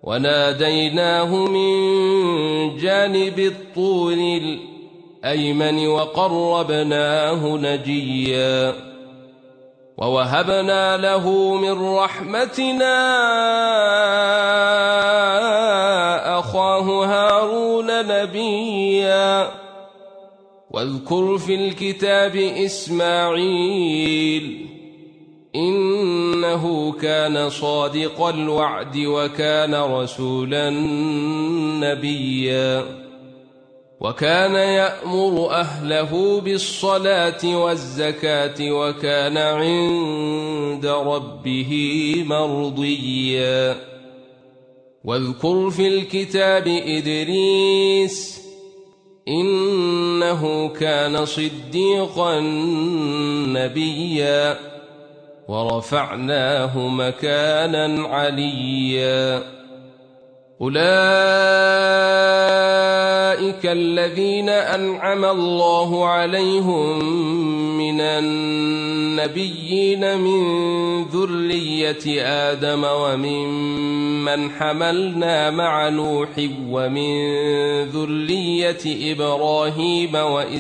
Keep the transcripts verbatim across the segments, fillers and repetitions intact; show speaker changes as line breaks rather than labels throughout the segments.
وناديناه من جانب الطور الأيمن وقربناه نجيا ووهبنا له من رحمتنا أخاه هارون نبيا واذكر في الكتاب إسماعيل إنه كان صادق الوعد وكان رسولا نبيا وكان يأمر أهله بالصلاة والزكاة وكان عند ربه مرضيا واذكر في الكتاب إدريس إنه كان صديقا نبيا ورفعناه مكانا عليا أولئك الذين أنعم الله عليهم من النبيين من ذرية آدم وممن حملنا مع نوح ومن ذرية إبراهيم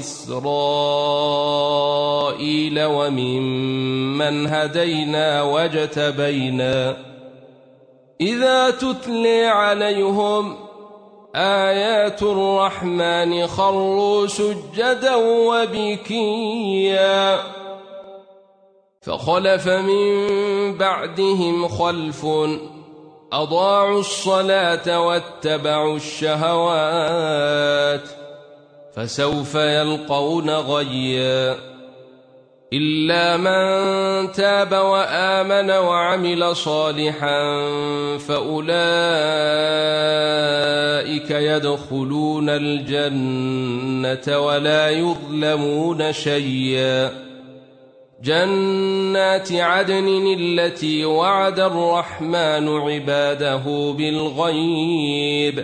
وإسرائيل وممن هدينا واجتبينا إذا تتلي عليهم آيات الرحمن خروا سجدا وبكيا فخلف من بعدهم خلف أضاعوا الصلاة واتبعوا الشهوات فسوف يلقون غيا إلا من تاب وآمن وعمل صالحا فأولئك يدخلون الجنة ولا يظلمون شيئا جنات عدن التي وعد الرحمن عباده بالغيب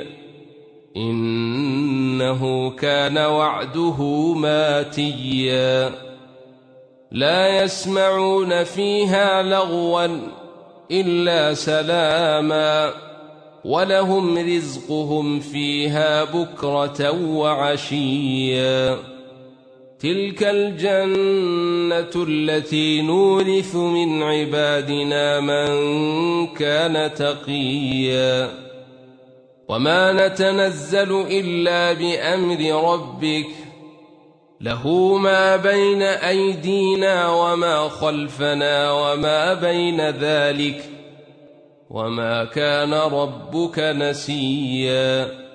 إنه كان وعده ماتيا لا يسمعون فيها لغوا إلا سلاما ولهم رزقهم فيها بكرة وعشيا تلك الجنة التي نورث من عبادنا من كان تقيا وما نتنزل إلا بأمر ربك له ما بين أيدينا وما خلفنا وما بين ذلك وما كان ربك نسيا